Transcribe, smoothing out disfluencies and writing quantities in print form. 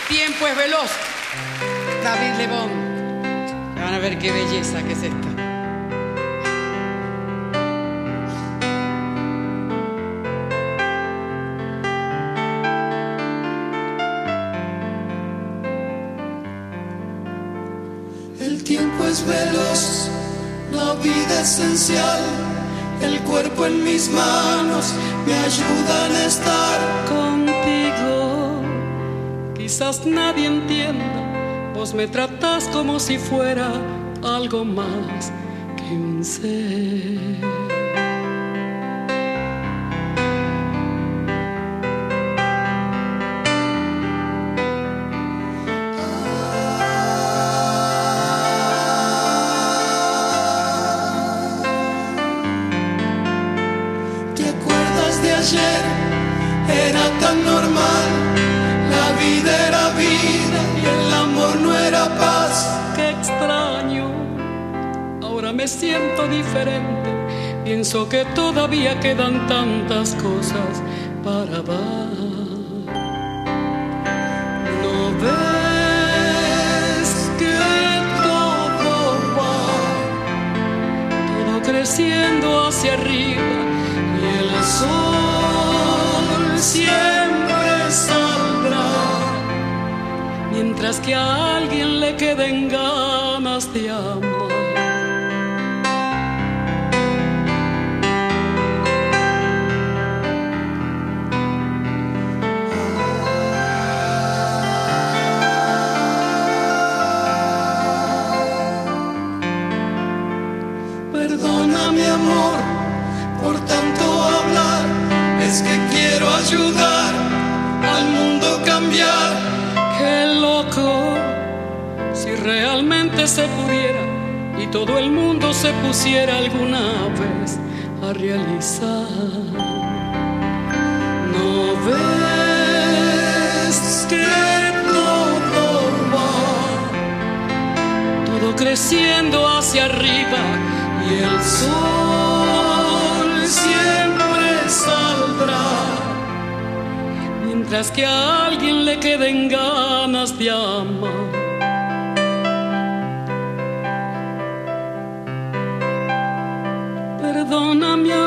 tiempo es veloz. David Lebón. Van a ver qué belleza que es esta. El tiempo es veloz, la vida esencial. El cuerpo en mis manos me ayudan a estar contigo. Quizás nadie entienda, vos me tratás como si fuera algo más que un ser. Ayer era tan normal, la vida era vida y el amor no era paz. Qué extraño, ahora me siento diferente. Pienso que todavía quedan tantas cosas para dar. ¿No ves que todo va, todo creciendo hacia arriba y el sol siempre saldrá, mientras que a alguien le queden ganas de amar? Perdona mi amor por tanto hablar, es que quiero ayudar al mundo a cambiar. Qué loco, si realmente se pudiera y todo el mundo se pusiera alguna vez a realizar. ¿No ves que todo va, todo creciendo hacia arriba y el sol siempre saldrá, mientras que a alguien le queden ganas de amar? Perdona mi